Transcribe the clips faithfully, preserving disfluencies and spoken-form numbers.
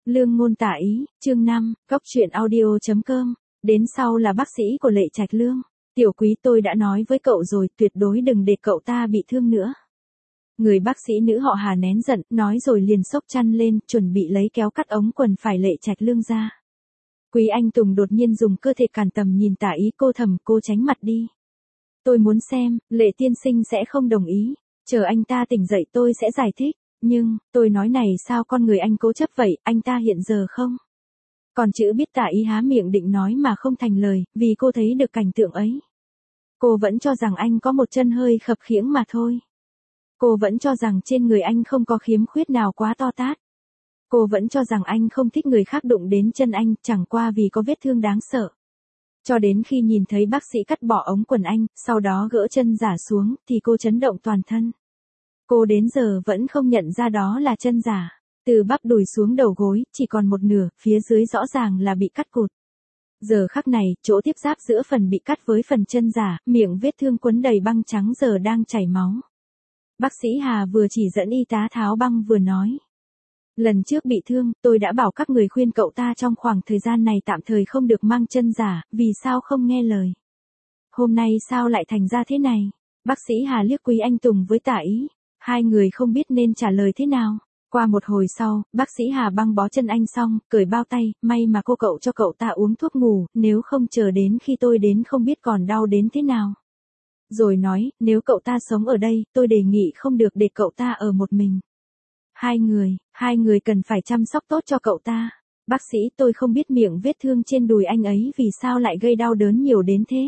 Lương ngôn tả ý, chương năm, góc truyện audio chấm com, đến sau là bác sĩ của Lệ Trạch Lương. Tiểu Quý, tôi đã nói với cậu rồi, tuyệt đối đừng để cậu ta bị thương nữa. Người bác sĩ nữ họ Hà nén giận, nói rồi liền xốc chăn lên, chuẩn bị lấy kéo cắt ống quần phải Lệ Trạch Lương ra. Quý Anh Tùng đột nhiên dùng cơ thể cản tầm nhìn tả ý, cô thầm, cô tránh mặt đi. Tôi muốn xem, Lệ tiên sinh sẽ không đồng ý, chờ anh ta tỉnh dậy tôi sẽ giải thích. Nhưng, tôi nói này sao con người anh cố chấp vậy, anh ta hiện giờ không? Còn chữ biết tả ý há miệng định nói mà không thành lời, vì cô thấy được cảnh tượng ấy. Cô vẫn cho rằng anh có một chân hơi khập khiễng mà thôi. Cô vẫn cho rằng trên người anh không có khiếm khuyết nào quá to tát. Cô vẫn cho rằng anh không thích người khác đụng đến chân anh, chẳng qua vì có vết thương đáng sợ. Cho đến khi nhìn thấy bác sĩ cắt bỏ ống quần anh, sau đó gỡ chân giả xuống, thì cô chấn động toàn thân. Cô đến giờ vẫn không nhận ra đó là chân giả. Từ bắp đùi xuống đầu gối, chỉ còn một nửa, phía dưới rõ ràng là bị cắt cụt. Giờ khắc này, chỗ tiếp giáp giữa phần bị cắt với phần chân giả, miệng vết thương quấn đầy băng trắng giờ đang chảy máu. Bác sĩ Hà vừa chỉ dẫn y tá tháo băng vừa nói. Lần trước bị thương, tôi đã bảo các người khuyên cậu ta trong khoảng thời gian này tạm thời không được mang chân giả, vì sao không nghe lời. Hôm nay sao lại thành ra thế này? Bác sĩ Hà liếc Quý Anh Tùng với tả ý. Hai người không biết nên trả lời thế nào. Qua một hồi sau, bác sĩ Hà băng bó chân anh xong, cởi bao tay, may mà cô cậu cho cậu ta uống thuốc ngủ, nếu không chờ đến khi tôi đến không biết còn đau đến thế nào. Rồi nói, nếu cậu ta sống ở đây, tôi đề nghị không được để cậu ta ở một mình. Hai người, hai người cần phải chăm sóc tốt cho cậu ta. Bác sĩ, tôi không biết miệng vết thương trên đùi anh ấy vì sao lại gây đau đớn nhiều đến thế.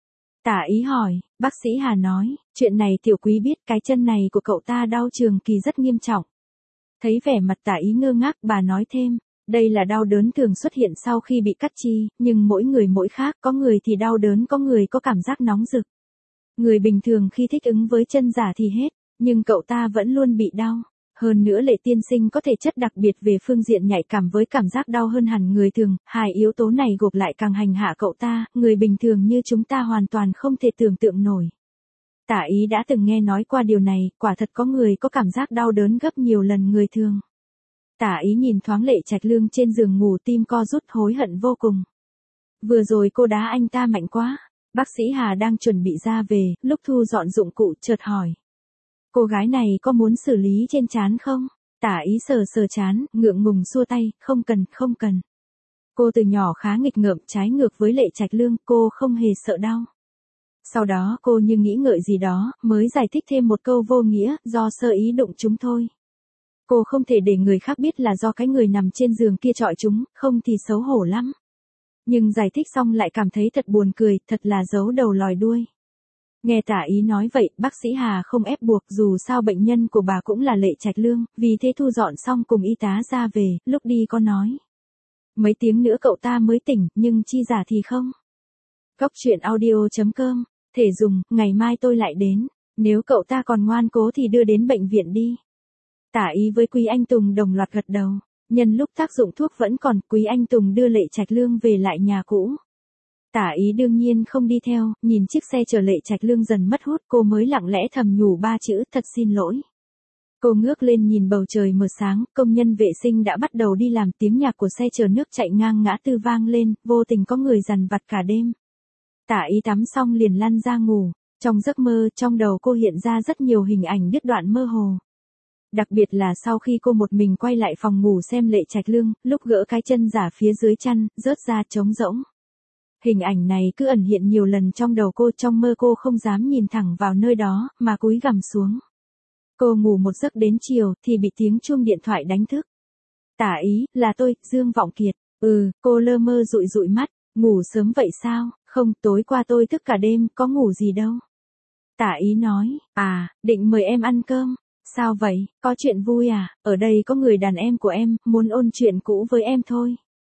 Tả ý hỏi, bác sĩ Hà nói, chuyện này Tiểu Quý biết, cái chân này của cậu ta đau trường kỳ rất nghiêm trọng. Thấy vẻ mặt tả ý ngơ ngác, bà nói thêm, đây là đau đớn thường xuất hiện sau khi bị cắt chi, nhưng mỗi người mỗi khác, có người thì đau đớn, có người có cảm giác nóng rực. Người bình thường khi thích ứng với chân giả thì hết, nhưng cậu ta vẫn luôn bị đau. Hơn nữa Lệ tiên sinh có thể chất đặc biệt về phương diện nhạy cảm với cảm giác đau hơn hẳn người thường, hai yếu tố này gộp lại càng hành hạ cậu ta, người bình thường như chúng ta hoàn toàn không thể tưởng tượng nổi. Tả ý đã từng nghe nói qua điều này, quả thật có người có cảm giác đau đớn gấp nhiều lần người thường. Tả ý nhìn thoáng Lệ Trạch Lương trên giường ngủ, tim co rút hối hận vô cùng. Vừa rồi cô đá anh ta mạnh quá. Bác sĩ Hà đang chuẩn bị ra về, lúc thu dọn dụng cụ chợt hỏi. Cô gái này có muốn xử lý trên trán không? Tả ý sờ sờ trán, ngượng ngùng xua tay, không cần, không cần. Cô từ nhỏ khá nghịch ngợm, trái ngược với Lệ Trạch Lương, cô không hề sợ đau. Sau đó cô như nghĩ ngợi gì đó, mới giải thích thêm một câu vô nghĩa, do sơ ý đụng chúng thôi. Cô không thể để người khác biết là do cái người nằm trên giường kia chọi chúng, không thì xấu hổ lắm. Nhưng giải thích xong lại cảm thấy thật buồn cười, thật là giấu đầu lòi đuôi. Nghe tả ý nói vậy, bác sĩ Hà không ép buộc, dù sao bệnh nhân của bà cũng là Lệ Trạch Lương, vì thế thu dọn xong cùng y tá ra về, lúc đi có nói. Mấy tiếng nữa cậu ta mới tỉnh, nhưng chi giả thì không. Góc truyện audio chấm com, thể dùng, ngày mai tôi lại đến, nếu cậu ta còn ngoan cố thì đưa đến bệnh viện đi. Tả ý với Quý Anh Tùng đồng loạt gật đầu. Nhân lúc tác dụng thuốc vẫn còn, Quý Anh Tùng đưa Lệ Trạch Lương về lại nhà cũ. Tả ý đương nhiên không đi theo, nhìn chiếc xe chở Lệ Trạch Lương dần mất hút, cô mới lặng lẽ thầm nhủ ba chữ, thật xin lỗi. Cô ngước lên nhìn bầu trời mờ sáng, công nhân vệ sinh đã bắt đầu đi làm, tiếng nhạc của xe chở nước chạy ngang ngã tư vang lên, vô tình có người dằn vặt cả đêm. Tả ý tắm xong liền lăn ra ngủ, trong giấc mơ, trong đầu cô hiện ra rất nhiều hình ảnh đứt đoạn mơ hồ. Đặc biệt là sau khi cô một mình quay lại phòng ngủ xem Lệ Trạch Lương, lúc gỡ cái chân giả phía dưới chăn, rớt ra trống rỗng. Hình ảnh này cứ ẩn hiện nhiều lần trong đầu cô, trong mơ cô không dám nhìn thẳng vào nơi đó, mà cúi gằm xuống. Cô ngủ một giấc đến chiều, thì bị tiếng chuông điện thoại đánh thức. Tả ý, là tôi, Dương Vọng Kiệt. Ừ, cô lơ mơ dụi dụi mắt, ngủ sớm vậy sao? Không, tối qua tôi thức cả đêm, có ngủ gì đâu. Tả ý nói, à, định mời em ăn cơm. Sao vậy, có chuyện vui à, ở đây có người đàn em của em, muốn ôn chuyện cũ với em thôi.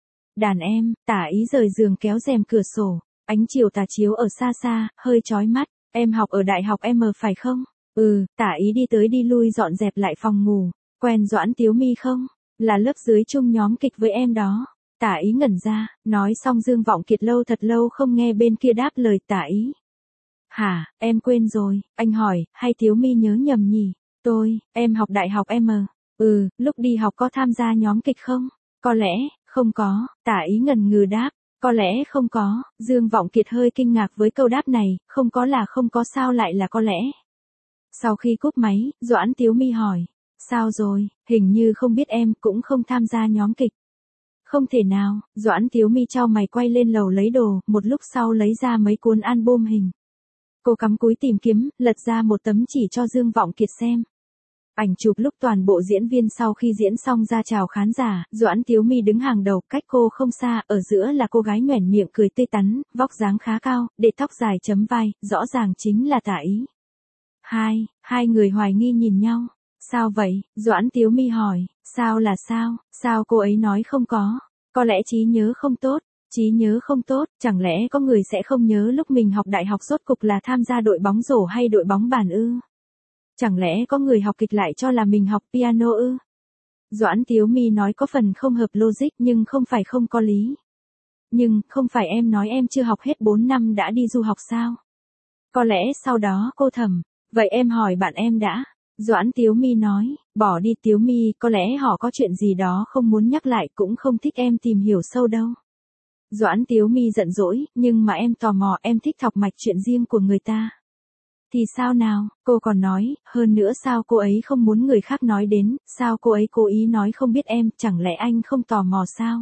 Đàn em, tả ý rời giường kéo rèm cửa sổ, ánh chiều tà chiếu ở xa xa, hơi chói mắt, em học ở đại học M phải không? Ừ, tả ý đi tới đi lui dọn dẹp lại phòng ngủ, quen Doãn Tiếu Mi không? Là lớp dưới chung nhóm kịch với em đó. Tả ý ngẩn ra, nói xong Dương Vọng Kiệt lâu thật lâu không nghe bên kia đáp lời tả ý. Hả, em quên rồi, anh hỏi, hay Tiếu Mi nhớ nhầm nhỉ? Tôi, em học đại học M. Ừ, lúc đi học có tham gia nhóm kịch không? Có lẽ, không có, Tả Ý ngần ngừ đáp. Có lẽ không có, Dương Vọng Kiệt hơi kinh ngạc với câu đáp này, không có là không có sao lại là có lẽ. Sau khi cúp máy, Doãn Tiếu Mi hỏi, sao rồi, hình như không biết em cũng không tham gia nhóm kịch. Không thể nào, Doãn Tiếu Mi chau mày quay lên lầu lấy đồ, một lúc sau lấy ra mấy cuốn album hình. Cô cắm cúi tìm kiếm, lật ra một tấm chỉ cho Dương Vọng Kiệt xem. Ảnh chụp lúc toàn bộ diễn viên sau khi diễn xong ra chào khán giả, Doãn Tiếu Mi đứng hàng đầu, cách cô không xa, ở giữa là cô gái nhoẻn miệng cười tươi tắn, vóc dáng khá cao, để tóc dài chấm vai, rõ ràng chính là Tả Ý. Hai, hai người hoài nghi nhìn nhau. Sao vậy? Doãn Tiếu Mi hỏi, sao là sao, sao cô ấy nói không có, có lẽ trí nhớ không tốt. Trí nhớ không tốt, chẳng lẽ có người sẽ không nhớ lúc mình học đại học rốt cục là tham gia đội bóng rổ hay đội bóng bàn ư? Chẳng lẽ có người học kịch lại cho là mình học piano ư? Doãn Tiếu Mi nói có phần không hợp logic nhưng không phải không có lý. Nhưng, không phải em nói em chưa học hết bốn năm đã đi du học sao? Có lẽ sau đó cô thầm, vậy em hỏi bạn em đã. Doãn Tiếu Mi nói, bỏ đi Tiếu Mi, có lẽ họ có chuyện gì đó không muốn nhắc lại cũng không thích em tìm hiểu sâu đâu. Doãn Tiếu Mi giận dỗi, nhưng mà em tò mò, em thích thọc mạch chuyện riêng của người ta. Thì sao nào, cô còn nói, hơn nữa sao cô ấy không muốn người khác nói đến, sao cô ấy cố ý nói không biết em, chẳng lẽ anh không tò mò sao?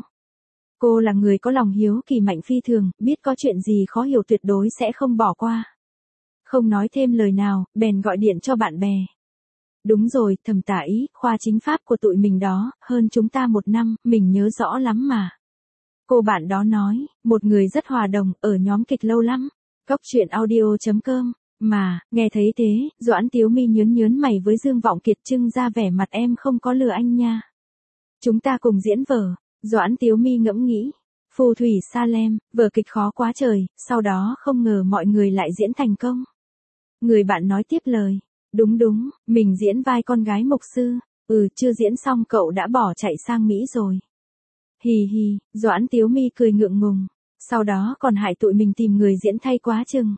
Cô là người có lòng hiếu kỳ mạnh phi thường, biết có chuyện gì khó hiểu tuyệt đối sẽ không bỏ qua. Không nói thêm lời nào, bèn gọi điện cho bạn bè. Đúng rồi, Thẩm Tả Ý, khoa chính pháp của tụi mình đó, hơn chúng ta một năm, mình nhớ rõ lắm mà. Cô bạn đó nói, một người rất hòa đồng, ở nhóm kịch lâu lắm. Góc truyện audio chấm com. Mà, nghe thấy thế, Doãn Tiếu Mi nhớn nhớn mày với Dương Vọng Kiệt trưng ra vẻ mặt em không có lừa anh nha. Chúng ta cùng diễn vở. Doãn Tiếu Mi ngẫm nghĩ. Phù thủy Salem, vở kịch khó quá trời, sau đó không ngờ mọi người lại diễn thành công. Người bạn nói tiếp lời. Đúng đúng, mình diễn vai con gái mục sư. Ừ, chưa diễn xong cậu đã bỏ chạy sang Mỹ rồi. Hì hì, Doãn Tiếu Mi cười ngượng ngùng. Sau đó còn hại tụi mình tìm người diễn thay quá chừng.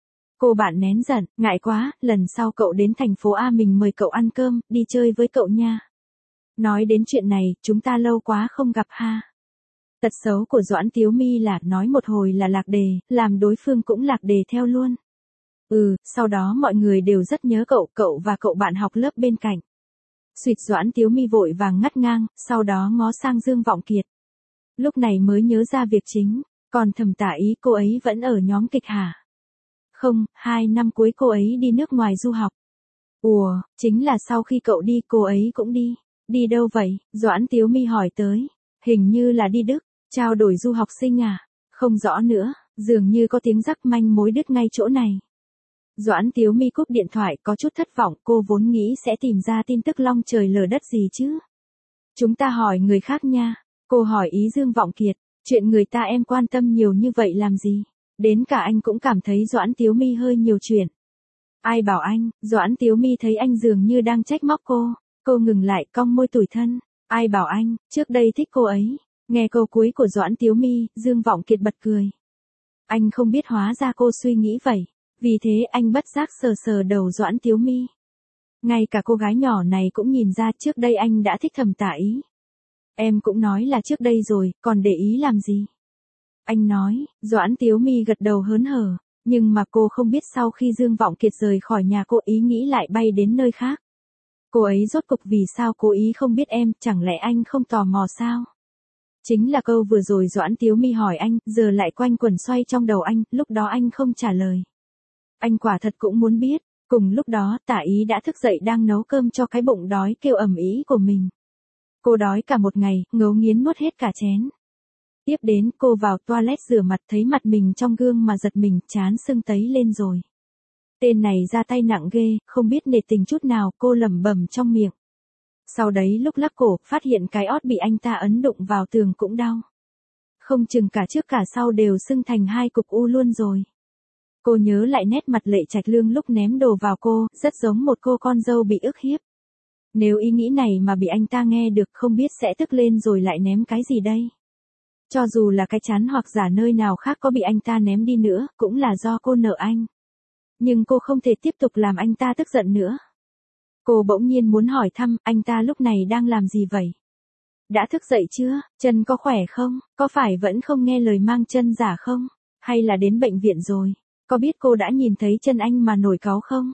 Cô bạn nén giận, ngại quá, lần sau cậu đến thành phố A mình mời cậu ăn cơm, đi chơi với cậu nha. Nói đến chuyện này, chúng ta lâu quá không gặp ha. Tật xấu của Doãn Tiếu Mi là nói một hồi là lạc đề, làm đối phương cũng lạc đề theo luôn. Ừ, sau đó mọi người đều rất nhớ cậu, cậu và cậu bạn học lớp bên cạnh. Suýt Doãn Tiếu Mi vội vàng ngắt ngang, sau đó ngó sang Dương Vọng Kiệt. Lúc này mới nhớ ra việc chính, còn Thẩm Tả Ý cô ấy vẫn ở nhóm kịch hả? Không, hai năm cuối cô ấy đi nước ngoài du học. Ủa, chính là sau khi cậu đi cô ấy cũng đi. Đi đâu vậy? Doãn Tiếu Mi hỏi tới. Hình như là đi Đức, trao đổi du học sinh à? Không rõ nữa, dường như có tiếng rắc manh mối đứt ngay chỗ này. Doãn Tiếu Mi cúp điện thoại có chút thất vọng, cô vốn nghĩ sẽ tìm ra tin tức long trời lở đất gì chứ. Chúng ta hỏi người khác nha. Cô hỏi ý Dương Vọng Kiệt, chuyện người ta em quan tâm nhiều như vậy làm gì? Đến cả anh cũng cảm thấy Doãn Tiếu Mi hơi nhiều chuyện. Ai bảo anh? Doãn Tiếu Mi thấy anh dường như đang trách móc cô. Cô ngừng lại cong môi tủi thân. Ai bảo anh, trước đây thích cô ấy. Nghe câu cuối của Doãn Tiếu Mi, Dương Vọng Kiệt bật cười. Anh không biết hóa ra cô suy nghĩ vậy. Vì thế anh bất giác sờ sờ đầu Doãn Tiếu Mi. Ngay cả cô gái nhỏ này cũng nhìn ra trước đây anh đã thích Thẩm Tả Ý. Em cũng nói là trước đây rồi, còn để ý làm gì? Anh nói, Doãn Tiếu Mi gật đầu hớn hở, nhưng mà cô không biết sau khi Dương Vọng Kiệt rời khỏi nhà cô ý nghĩ lại bay đến nơi khác. Cô ấy rốt cục vì sao cố ý không biết em, chẳng lẽ anh không tò mò sao? Chính là câu vừa rồi Doãn Tiếu Mi hỏi anh, giờ lại quanh quẩn xoay trong đầu anh, lúc đó anh không trả lời. Anh quả thật cũng muốn biết, cùng lúc đó Tả Ý đã thức dậy đang nấu cơm cho cái bụng đói kêu ầm ĩ của mình. Cô đói cả một ngày, ngấu nghiến nuốt hết cả chén. Tiếp đến cô vào toilet rửa mặt thấy mặt mình trong gương mà giật mình, chán sưng tấy lên rồi. Tên này ra tay nặng ghê, không biết nể tình chút nào, cô lẩm bẩm trong miệng. Sau đấy lúc lắc cổ, phát hiện cái ót bị anh ta ấn đụng vào tường cũng đau. Không chừng cả trước cả sau đều sưng thành hai cục u luôn rồi. Cô nhớ lại nét mặt Lệ Trạch Lương lúc ném đồ vào cô, rất giống một cô con dâu bị ức hiếp. Nếu ý nghĩ này mà bị anh ta nghe được không biết sẽ tức lên rồi lại ném cái gì đây. Cho dù là cái chán hoặc giả nơi nào khác có bị anh ta ném đi nữa, cũng là do cô nợ anh. Nhưng cô không thể tiếp tục làm anh ta tức giận nữa. Cô bỗng nhiên muốn hỏi thăm, anh ta lúc này đang làm gì vậy? đã thức dậy chưa? Chân có khỏe không? Có phải vẫn không nghe lời mang chân giả không? Hay là đến bệnh viện rồi? Có biết cô đã nhìn thấy chân anh mà nổi cáu không?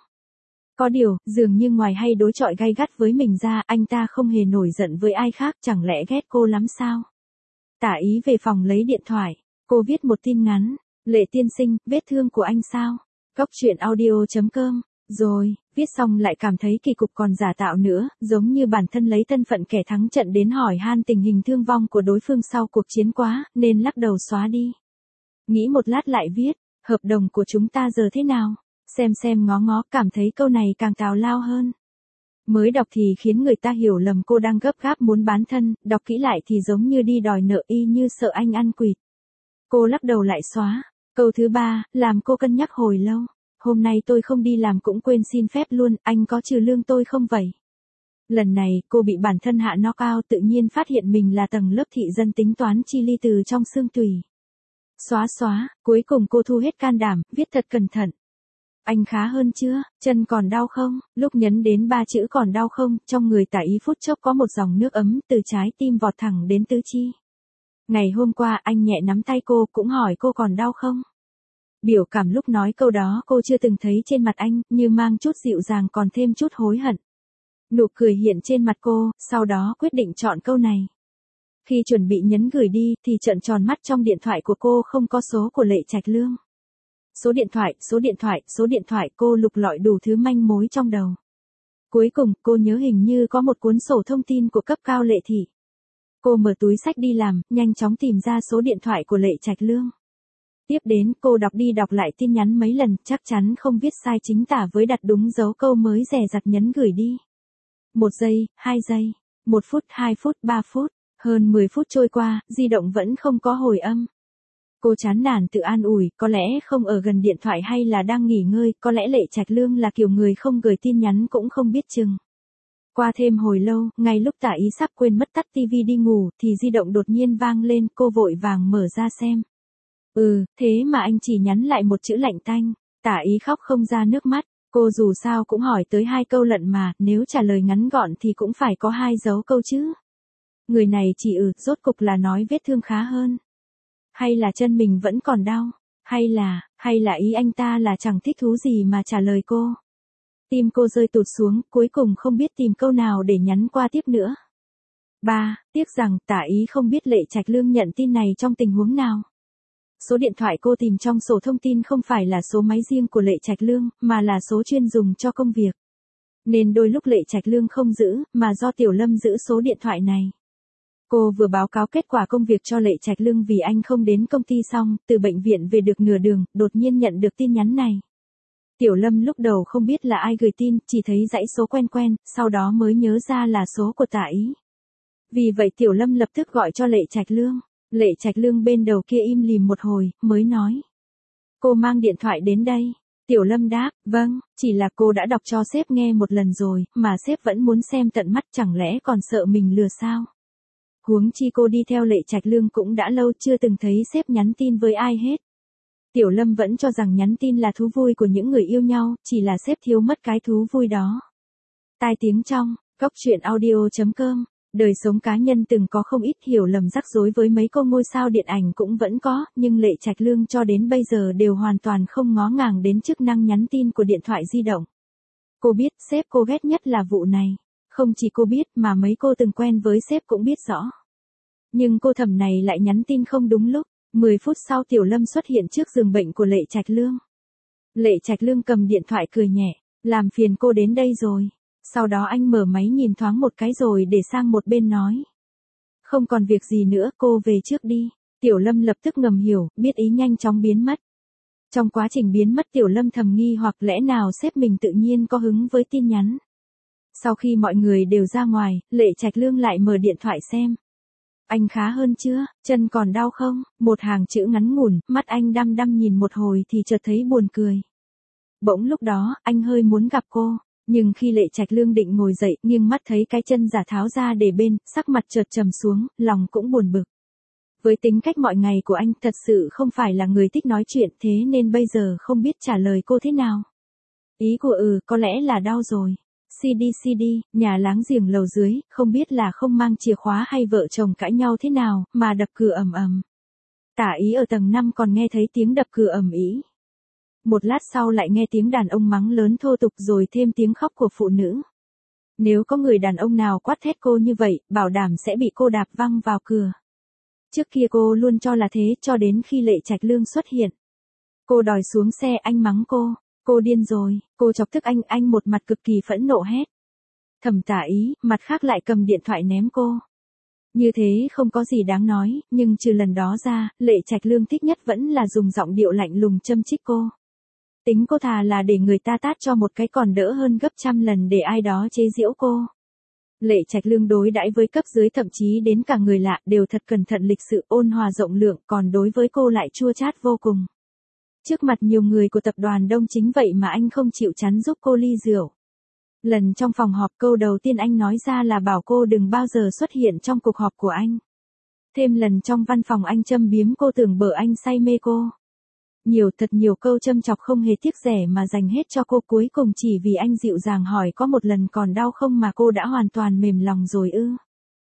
Có điều, dường như ngoài hay đối chọi gay gắt với mình ra, anh ta không hề nổi giận với ai khác, chẳng lẽ ghét cô lắm sao? Tả Ý về phòng lấy điện thoại, cô viết một tin ngắn, Lệ tiên sinh, vết thương của anh sao? Cóc truyện audio chấm com, rồi, viết xong lại cảm thấy kỳ cục còn giả tạo nữa, giống như bản thân lấy thân phận kẻ thắng trận đến hỏi han tình hình thương vong của đối phương sau cuộc chiến quá, nên lắc đầu xóa đi. Nghĩ một lát lại viết, hợp đồng của chúng ta giờ thế nào? Xem xem ngó ngó, cảm thấy câu này càng tào lao hơn. Mới đọc thì khiến người ta hiểu lầm cô đang gấp gáp muốn bán thân, đọc kỹ lại thì giống như đi đòi nợ y như sợ anh ăn quỵt. Cô lắc đầu lại xóa. Câu thứ ba, làm cô cân nhắc hồi lâu. Hôm nay tôi không đi làm cũng quên xin phép luôn, anh có trừ lương tôi không vậy? Lần này, cô bị bản thân hạ knockout tự nhiên phát hiện mình là tầng lớp thị dân tính toán chi ly từ trong xương tủy. Xóa xóa, cuối cùng cô thu hết can đảm, viết thật cẩn thận. Anh khá hơn chưa? Chân còn đau không? Lúc nhấn đến ba chữ còn đau không, trong người Tả Ý phút chốc có một dòng nước ấm từ trái tim vọt thẳng đến tứ chi. Ngày hôm qua anh nhẹ nắm tay cô cũng hỏi cô còn đau không? Biểu cảm lúc nói câu đó cô chưa từng thấy trên mặt anh, như mang chút dịu dàng còn thêm chút hối hận. Nụ cười hiện trên mặt cô, sau đó quyết định chọn câu này. Khi chuẩn bị nhấn gửi đi thì trợn tròn mắt, trong điện thoại của cô không có số của Lệ Trạch Lương. Số điện thoại, số điện thoại, số điện thoại, cô lục lọi đủ thứ manh mối trong đầu. Cuối cùng, cô nhớ hình như có một cuốn sổ thông tin của cấp cao Lệ Thị. Cô mở túi xách đi làm, nhanh chóng tìm ra số điện thoại của Lệ Trạch Lương. Tiếp đến, cô đọc đi đọc lại tin nhắn mấy lần, chắc chắn không viết sai chính tả với đặt đúng dấu câu mới dè dặt nhấn gửi đi. Một giây, hai giây, một phút, hai phút, ba phút, hơn mười phút trôi qua, di động vẫn không có hồi âm. Cô chán nản tự an ủi, có lẽ không ở gần điện thoại hay là đang nghỉ ngơi, có lẽ Lệ Trạch Lương là kiểu người không gửi tin nhắn cũng không biết chừng. Qua thêm hồi lâu, ngay lúc Tả Ý sắp quên mất tắt tivi đi ngủ, thì di động đột nhiên vang lên, cô vội vàng mở ra xem. Ừ, thế mà anh chỉ nhắn lại một chữ lạnh tanh. Tả Ý khóc không ra nước mắt, cô dù sao cũng hỏi tới hai câu lận mà, nếu trả lời ngắn gọn thì cũng phải có hai dấu câu chứ. Người này chỉ ừ, rốt cục là nói vết thương khá hơn. Hay là chân mình vẫn còn đau, hay là, hay là ý anh ta là chẳng thích thú gì mà trả lời cô. Tim cô rơi tụt xuống, cuối cùng không biết tìm câu nào để nhắn qua tiếp nữa. ba. Tiếc rằng Tả Ý không biết Lệ Trạch Lương nhận tin này trong tình huống nào. Số điện thoại cô tìm trong sổ thông tin không phải là số máy riêng của Lệ Trạch Lương, mà là số chuyên dùng cho công việc. Nên đôi lúc Lệ Trạch Lương không giữ, mà do Tiểu Lâm giữ số điện thoại này. Cô vừa báo cáo kết quả công việc cho Lệ Trạch Lương vì anh không đến công ty xong, từ bệnh viện về được nửa đường, đột nhiên nhận được tin nhắn này. Tiểu Lâm lúc đầu không biết là ai gửi tin, chỉ thấy dãy số quen quen, sau đó mới nhớ ra là số của Tả Ý. Vì vậy Tiểu Lâm lập tức gọi cho Lệ Trạch Lương. Lệ Trạch Lương bên đầu kia im lìm một hồi, mới nói. Cô mang điện thoại đến đây. Tiểu Lâm đáp, vâng, chỉ là cô đã đọc cho sếp nghe một lần rồi, mà sếp vẫn muốn xem tận mắt, chẳng lẽ còn sợ mình lừa sao? Huống chi cô đi theo Lệ Trạch Lương cũng đã lâu chưa từng thấy sếp nhắn tin với ai hết. Tiểu Lâm vẫn cho rằng nhắn tin là thú vui của những người yêu nhau, chỉ là sếp thiếu mất cái thú vui đó. Tai tiếng trong, cóc truyện audio chấm com. Đời sống cá nhân từng có không ít hiểu lầm rắc rối với mấy cô ngôi sao điện ảnh cũng vẫn có, nhưng Lệ Trạch Lương cho đến bây giờ đều hoàn toàn không ngó ngàng đến chức năng nhắn tin của điện thoại di động. Cô biết sếp cô ghét nhất là vụ này. Không chỉ cô biết mà mấy cô từng quen với sếp cũng biết rõ. Nhưng cô thẩm này lại nhắn tin không đúng lúc. mười phút sau Tiểu Lâm xuất hiện trước giường bệnh của Lệ Trạch Lương. Lệ Trạch Lương cầm điện thoại cười nhẹ, làm phiền cô đến đây rồi. Sau đó anh mở máy nhìn thoáng một cái rồi để sang một bên nói. Không còn việc gì nữa, cô về trước đi. Tiểu Lâm lập tức ngầm hiểu, biết ý nhanh chóng biến mất. Trong quá trình biến mất Tiểu Lâm thầm nghi hoặc lẽ nào sếp mình tự nhiên có hứng với tin nhắn. Sau khi mọi người đều ra ngoài, Lệ Trạch Lương lại mở điện thoại xem. Anh khá hơn chưa, chân còn đau không? Một hàng chữ ngắn ngủn, mắt anh đăm đăm nhìn một hồi thì chợt thấy buồn cười. Bỗng lúc đó, anh hơi muốn gặp cô. Nhưng khi Lệ Trạch Lương định ngồi dậy, nghiêng mắt thấy cái chân giả tháo ra để bên, sắc mặt chợt trầm xuống, lòng cũng buồn bực. Với tính cách mọi ngày của anh thật sự không phải là người thích nói chuyện, thế nên bây giờ không biết trả lời cô thế nào. Ý của ừ, có lẽ là đau rồi. xê đê xê đê, nhà láng giềng lầu dưới, không biết là không mang chìa khóa hay vợ chồng cãi nhau thế nào, mà đập cửa ầm ầm. Tả ý ở tầng năm còn nghe thấy tiếng đập cửa ầm ĩ. Một lát sau lại nghe tiếng đàn ông mắng lớn thô tục rồi thêm tiếng khóc của phụ nữ. Nếu có người đàn ông nào quát thét cô như vậy, bảo đảm sẽ bị cô đạp văng vào cửa. Trước kia cô luôn cho là thế cho đến khi Lệ Trạch Lương xuất hiện. Cô đòi xuống xe, anh mắng cô. Cô điên rồi, cô chọc tức anh, anh một mặt cực kỳ phẫn nộ hét. Thẩm Tả Ý, mặt khác lại cầm điện thoại ném cô. Như thế không có gì đáng nói, nhưng trừ lần đó ra, Lệ Trạch Lương thích nhất vẫn là dùng giọng điệu lạnh lùng châm chích cô. Tính cô thà là để người ta tát cho một cái còn đỡ hơn gấp trăm lần để ai đó chế giễu cô. Lệ Trạch Lương đối đãi với cấp dưới thậm chí đến cả người lạ đều thật cẩn thận lịch sự ôn hòa rộng lượng, còn đối với cô lại chua chát vô cùng. Trước mặt nhiều người của tập đoàn Đông Chính vậy mà anh không chịu chắn giúp cô ly rượu. Lần trong phòng họp câu đầu tiên anh nói ra là bảo cô đừng bao giờ xuất hiện trong cuộc họp của anh. Thêm lần trong văn phòng anh châm biếm cô tưởng bở anh say mê cô. Nhiều thật nhiều câu châm chọc không hề tiếc rẻ mà dành hết cho cô, cuối cùng chỉ vì anh dịu dàng hỏi có một lần còn đau không mà cô đã hoàn toàn mềm lòng rồi ư.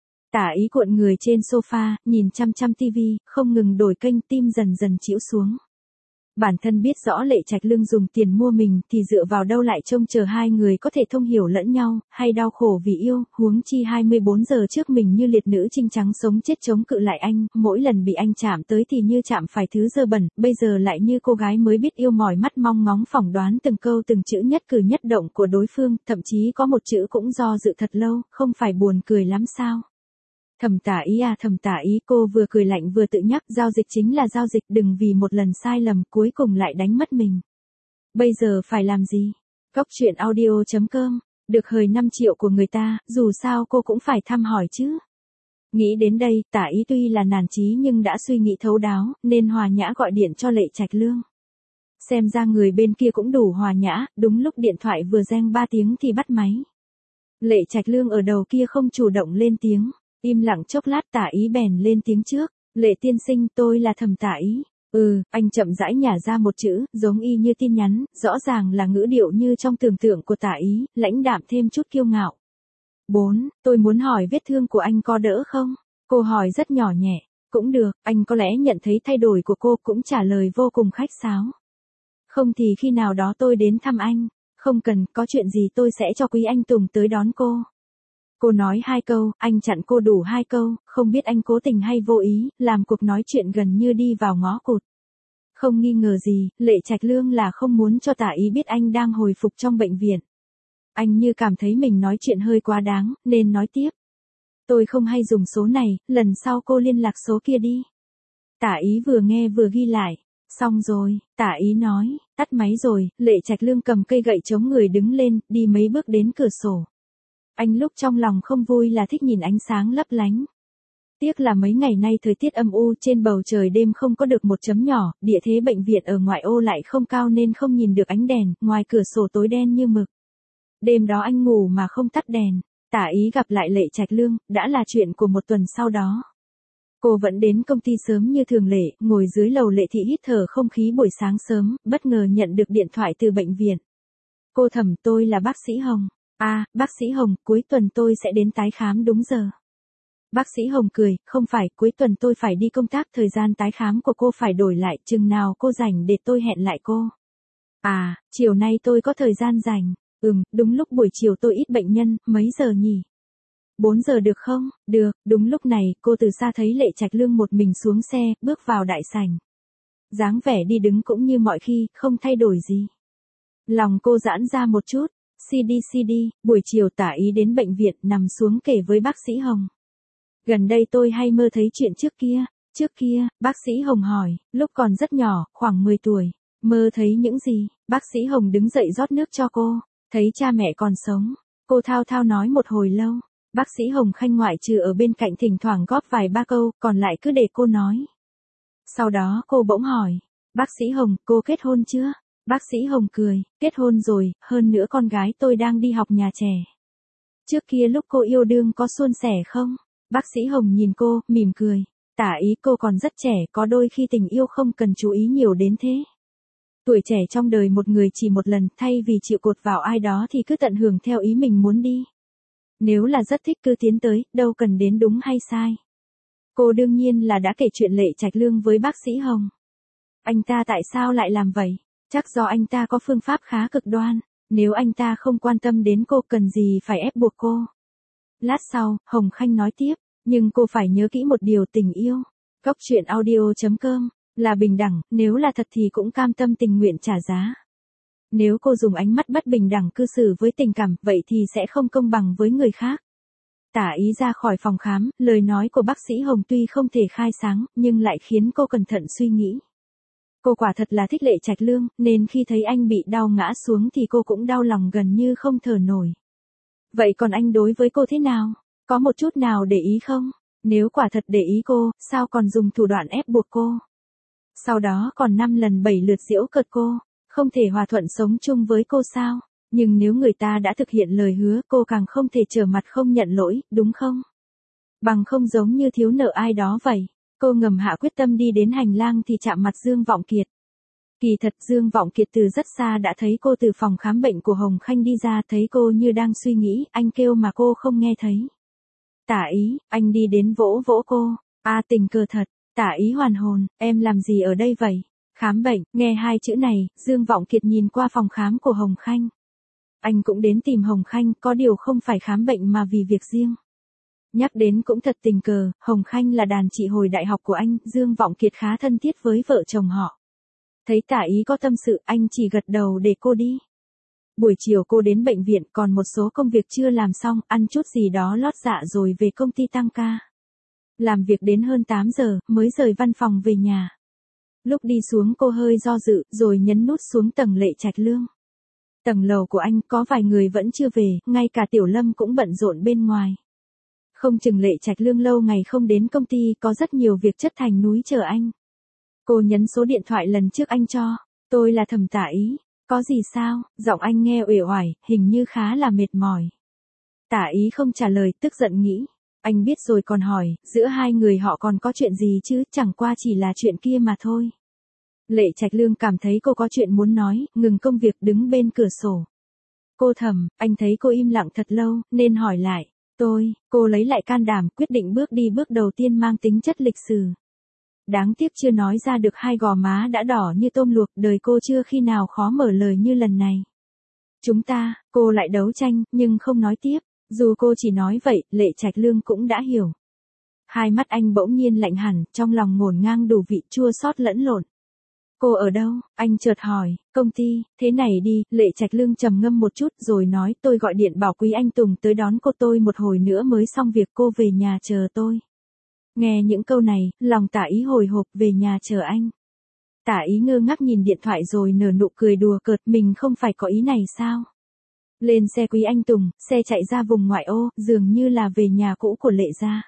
Tả Ý cuộn người trên sofa, nhìn chăm chăm tivi, không ngừng đổi kênh, tim dần dần chĩu xuống. Bản thân biết rõ Lệ Trạch Lương dùng tiền mua mình thì dựa vào đâu lại trông chờ hai người có thể thông hiểu lẫn nhau, hay đau khổ vì yêu, huống chi hai mươi bốn giờ trước mình như liệt nữ trinh trắng sống chết chống cự lại anh, mỗi lần bị anh chạm tới thì như chạm phải thứ dơ bẩn, bây giờ lại như cô gái mới biết yêu mỏi mắt mong ngóng phỏng đoán từng câu từng chữ nhất cử nhất động của đối phương, thậm chí có một chữ cũng do dự thật lâu, không phải buồn cười lắm sao? Thẩm Tả Ý à, Thẩm Tả Ý, cô vừa cười lạnh vừa tự nhắc, giao dịch chính là giao dịch, đừng vì một lần sai lầm cuối cùng lại đánh mất mình. Bây giờ phải làm gì? Cóc truyện audio chấm com, được hời năm triệu của người ta, dù sao cô cũng phải thăm hỏi chứ. Nghĩ đến đây, Tả Ý tuy là nản chí nhưng đã suy nghĩ thấu đáo, nên hòa nhã gọi điện cho Lệ Trạch Lương. Xem ra người bên kia cũng đủ hòa nhã, đúng lúc điện thoại vừa reng ba tiếng thì bắt máy. Lệ Trạch Lương ở đầu kia không chủ động lên tiếng. Im lặng chốc lát Tả Ý bèn lên tiếng trước, Lệ tiên sinh, tôi là Thẩm Tả Ý. Ừ, anh chậm rãi nhả ra một chữ, giống y như tin nhắn, rõ ràng là ngữ điệu như trong tưởng tượng của Tả Ý, lãnh đạm thêm chút kiêu ngạo. Bốn, tôi muốn hỏi vết thương của anh có đỡ không? Cô hỏi rất nhỏ nhẹ, cũng được, anh có lẽ nhận thấy thay đổi của cô, cũng trả lời vô cùng khách sáo. Không thì khi nào đó tôi đến thăm anh, không cần, có chuyện gì tôi sẽ cho Quý Anh Tùng tới đón cô. Cô nói hai câu, anh chặn cô đủ hai câu, không biết anh cố tình hay vô ý, làm cuộc nói chuyện gần như đi vào ngõ cụt. Không nghi ngờ gì, Lệ Trạch Lương là không muốn cho Tả Ý biết anh đang hồi phục trong bệnh viện. Anh như cảm thấy mình nói chuyện hơi quá đáng, nên nói tiếp. Tôi không hay dùng số này, lần sau cô liên lạc số kia đi. Tả Ý vừa nghe vừa ghi lại. Xong rồi, Tả Ý nói, tắt máy rồi, Lệ Trạch Lương cầm cây gậy chống người đứng lên, đi mấy bước đến cửa sổ. Anh lúc trong lòng không vui là thích nhìn ánh sáng lấp lánh. Tiếc là mấy ngày nay thời tiết âm u, trên bầu trời đêm không có được một chấm nhỏ, địa thế bệnh viện ở ngoại ô lại không cao nên không nhìn được ánh đèn, ngoài cửa sổ tối đen như mực. Đêm đó anh ngủ mà không tắt đèn. Tả Ý gặp lại Lệ Trạch Lương, đã là chuyện của một tuần sau đó. Cô vẫn đến công ty sớm như thường lệ, ngồi dưới lầu Lệ thị hít thở không khí buổi sáng sớm, bất ngờ nhận được điện thoại từ bệnh viện. Cô Thẩm, tôi là bác sĩ Hồng. À, bác sĩ Hồng, cuối tuần tôi sẽ đến tái khám đúng giờ. Bác sĩ Hồng cười, không phải, cuối tuần tôi phải đi công tác, thời gian tái khám của cô phải đổi lại, chừng nào cô rảnh để tôi hẹn lại cô. À, chiều nay tôi có thời gian rảnh. Ừm, đúng lúc buổi chiều tôi ít bệnh nhân, mấy giờ nhỉ? bốn giờ được không? Được, đúng lúc này, cô từ xa thấy Lệ Trạch Lương một mình xuống xe, bước vào đại sảnh. Dáng vẻ đi đứng cũng như mọi khi, không thay đổi gì. Lòng cô giãn ra một chút. xê đê xê đê, buổi chiều Tả Ý đến bệnh viện nằm xuống kể với bác sĩ Hồng. Gần đây tôi hay mơ thấy chuyện trước kia. Trước kia, bác sĩ Hồng hỏi, lúc còn rất nhỏ, khoảng mười tuổi, mơ thấy những gì? Bác sĩ Hồng đứng dậy rót nước cho cô, thấy cha mẹ còn sống. Cô thao thao nói một hồi lâu. Bác sĩ Hồng khanh ngoại trừ ở bên cạnh thỉnh thoảng góp vài ba câu, còn lại cứ để cô nói. Sau đó cô bỗng hỏi, bác sĩ Hồng, cô kết hôn chưa? Bác sĩ Hồng cười, kết hôn rồi, hơn nữa con gái tôi đang đi học nhà trẻ. Trước kia lúc cô yêu đương có suôn sẻ không? Bác sĩ Hồng nhìn cô, mỉm cười. Tả Ý, cô còn rất trẻ, có đôi khi tình yêu không cần chú ý nhiều đến thế. Tuổi trẻ trong đời một người chỉ một lần, thay vì chịu cột vào ai đó thì cứ tận hưởng theo ý mình muốn đi. Nếu là rất thích cứ tiến tới, đâu cần đến đúng hay sai. Cô đương nhiên là đã kể chuyện Lệ Trạch Lương với bác sĩ Hồng. Anh ta tại sao lại làm vậy? Chắc do anh ta có phương pháp khá cực đoan. Nếu anh ta không quan tâm đến cô cần gì phải ép buộc cô. Lát sau, Hồng Khanh nói tiếp, nhưng cô phải nhớ kỹ một điều, tình yêu. Góc truyện audio chấm com là bình đẳng, nếu là thật thì cũng cam tâm tình nguyện trả giá. Nếu cô dùng ánh mắt bất bình đẳng cư xử với tình cảm, vậy thì sẽ không công bằng với người khác. Tả Ý ra khỏi phòng khám, lời nói của bác sĩ Hồng tuy không thể khai sáng, nhưng lại khiến cô cẩn thận suy nghĩ. Cô quả thật là thích Lệ Trạch Lương, nên khi thấy anh bị đau ngã xuống thì cô cũng đau lòng gần như không thở nổi. Vậy còn anh đối với cô thế nào? Có một chút nào để ý không? Nếu quả thật để ý cô, sao còn dùng thủ đoạn ép buộc cô? Sau đó còn năm lần bảy lượt giễu cợt cô, không thể hòa thuận sống chung với cô sao? Nhưng nếu người ta đã thực hiện lời hứa, cô càng không thể trở mặt không nhận lỗi, đúng không? Bằng không giống như thiếu nợ ai đó vậy. Cô ngầm hạ quyết tâm đi đến hành lang thì chạm mặt Dương Vọng Kiệt. Kỳ thật Dương Vọng Kiệt từ rất xa đã thấy cô từ phòng khám bệnh của Hồng Khanh đi ra, thấy cô như đang suy nghĩ, anh kêu mà cô không nghe thấy. Tả Ý, anh đi đến vỗ vỗ cô. À, tình cờ thật. Tả Ý hoàn hồn, em làm gì ở đây vậy? Khám bệnh, nghe hai chữ này, Dương Vọng Kiệt nhìn qua phòng khám của Hồng Khanh. Anh cũng đến tìm Hồng Khanh, có điều không phải khám bệnh mà vì việc riêng. Nhắc đến cũng thật tình cờ, Hồng Khanh là đàn chị hồi đại học của anh, Dương Vọng Kiệt khá thân thiết với vợ chồng họ. Thấy Tả Ý có tâm sự, anh chỉ gật đầu để cô đi. Buổi chiều cô đến bệnh viện, còn một số công việc chưa làm xong, ăn chút gì đó lót dạ rồi về công ty tăng ca. Làm việc đến hơn tám giờ, mới rời văn phòng về nhà. Lúc đi xuống cô hơi do dự, rồi nhấn nút xuống tầng Lệ Trạch Lương. Tầng lầu của anh có vài người vẫn chưa về, ngay cả Tiểu Lâm cũng bận rộn bên ngoài. Không chừng Lệ Trạch Lương lâu ngày không đến công ty, có rất nhiều việc chất thành núi chờ anh. Cô nhấn số điện thoại lần trước anh cho. Tôi là Thẩm Tả Ý. Có gì sao? Giọng anh nghe uể oải, hình như khá là mệt mỏi. Tả Ý không trả lời, tức giận nghĩ. Anh biết rồi còn hỏi, giữa hai người họ còn có chuyện gì chứ, chẳng qua chỉ là chuyện kia mà thôi. Lệ Trạch Lương cảm thấy cô có chuyện muốn nói, ngừng công việc đứng bên cửa sổ. Cô Thẩm, anh thấy cô im lặng thật lâu, nên hỏi lại. Tôi, cô lấy lại can đảm, quyết định bước đi bước đầu tiên mang tính chất lịch sử. Đáng tiếc chưa nói ra được, hai gò má đã đỏ như tôm luộc, đời cô chưa khi nào khó mở lời như lần này. Chúng ta, cô lại đấu tranh, nhưng không nói tiếp. Dù cô chỉ nói vậy, Lệ Trạch Lương cũng đã hiểu. Hai mắt anh bỗng nhiên lạnh hẳn, trong lòng ngổn ngang đủ vị chua xót lẫn lộn. Cô ở đâu? Anh chợt hỏi. Công ty. Thế này đi, Lệ Trạch Lương trầm ngâm một chút rồi nói, tôi gọi điện bảo Quý Anh Tùng tới đón cô, tôi một hồi nữa mới xong việc, cô về nhà chờ tôi. Nghe những câu này, lòng Tả Ý hồi hộp, về nhà chờ anh. Tả Ý ngơ ngác nhìn điện thoại rồi nở nụ cười đùa cợt, mình không phải có ý này sao? Lên xe Quý Anh Tùng, xe chạy ra vùng ngoại ô, dường như là về nhà cũ của Lệ gia.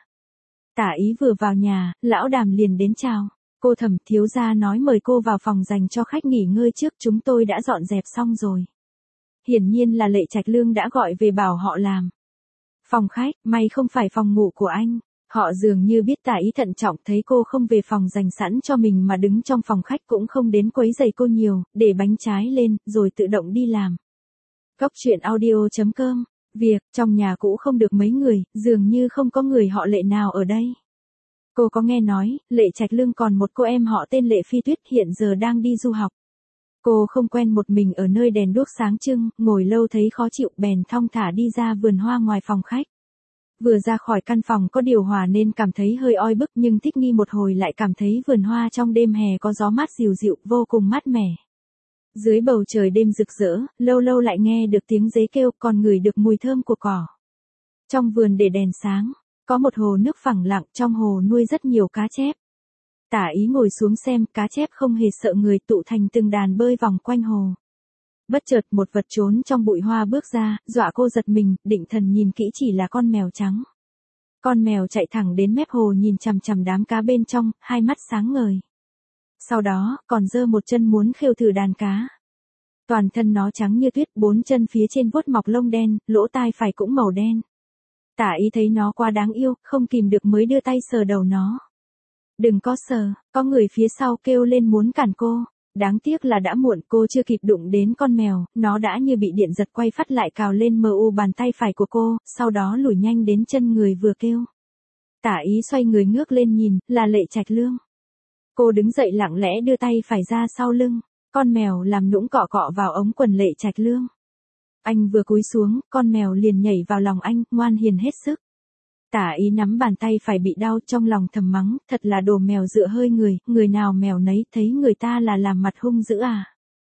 Tả Ý vừa vào nhà, lão Đàm liền đến chào. Cô Thẩm, thiếu gia nói mời cô vào phòng dành cho khách nghỉ ngơi trước, chúng tôi đã dọn dẹp xong rồi. Hiển nhiên là Lệ Trạch Lương đã gọi về bảo họ làm. Phòng khách, may không phải phòng ngủ của anh. Họ dường như biết Tả Ý thận trọng, thấy cô không về phòng dành sẵn cho mình mà đứng trong phòng khách, cũng không đến quấy rầy cô nhiều, để bánh trái lên, rồi tự động đi làm. Góc truyện audio chấm com. Việc, trong nhà cũ không được mấy người, dường như không có người họ Lệ nào ở đây. Cô có nghe nói, Lệ Trạch Lương còn một cô em họ tên Lệ Phi Tuyết, hiện giờ đang đi du học. Cô không quen một mình ở nơi đèn đuốc sáng trưng, ngồi lâu thấy khó chịu, bèn thong thả đi ra vườn hoa ngoài phòng khách. Vừa ra khỏi căn phòng có điều hòa nên cảm thấy hơi oi bức, nhưng thích nghi một hồi lại cảm thấy vườn hoa trong đêm hè có gió mát dịu dịu, vô cùng mát mẻ. Dưới bầu trời đêm rực rỡ, lâu lâu lại nghe được tiếng dế kêu, còn ngửi được mùi thơm của cỏ. Trong vườn để đèn sáng, có một hồ nước phẳng lặng, trong hồ nuôi rất nhiều cá chép. Tả Ý ngồi xuống xem, cá chép không hề sợ người, tụ thành từng đàn bơi vòng quanh hồ. Bất chợt một vật trốn trong bụi hoa bước ra, dọa cô giật mình, định thần nhìn kỹ chỉ là con mèo trắng. Con mèo chạy thẳng đến mép hồ nhìn chằm chằm đám cá bên trong, hai mắt sáng ngời. Sau đó, còn giơ một chân muốn khêu thử đàn cá. Toàn thân nó trắng như tuyết, bốn chân phía trên vuốt mọc lông đen, lỗ tai phải cũng màu đen. Tả Ý thấy nó quá đáng yêu, không kìm được mới đưa tay sờ đầu nó. Đừng có sờ, có người phía sau kêu lên muốn cản cô. Đáng tiếc là đã muộn, cô chưa kịp đụng đến con mèo, nó đã như bị điện giật quay phắt lại cào lên mờ u bàn tay phải của cô, sau đó lùi nhanh đến chân người vừa kêu. Tả Ý xoay người ngước lên nhìn, là Lệ Trạch Lương. Cô đứng dậy lặng lẽ đưa tay phải ra sau lưng, con mèo làm nũng cọ cọ vào ống quần Lệ Trạch Lương. Anh vừa cúi xuống, con mèo liền nhảy vào lòng anh, ngoan hiền hết sức. Tả Ý nắm bàn tay phải bị đau, trong lòng thầm mắng, thật là đồ mèo dựa hơi người, người nào mèo nấy, thấy người ta là làm mặt hung dữ à.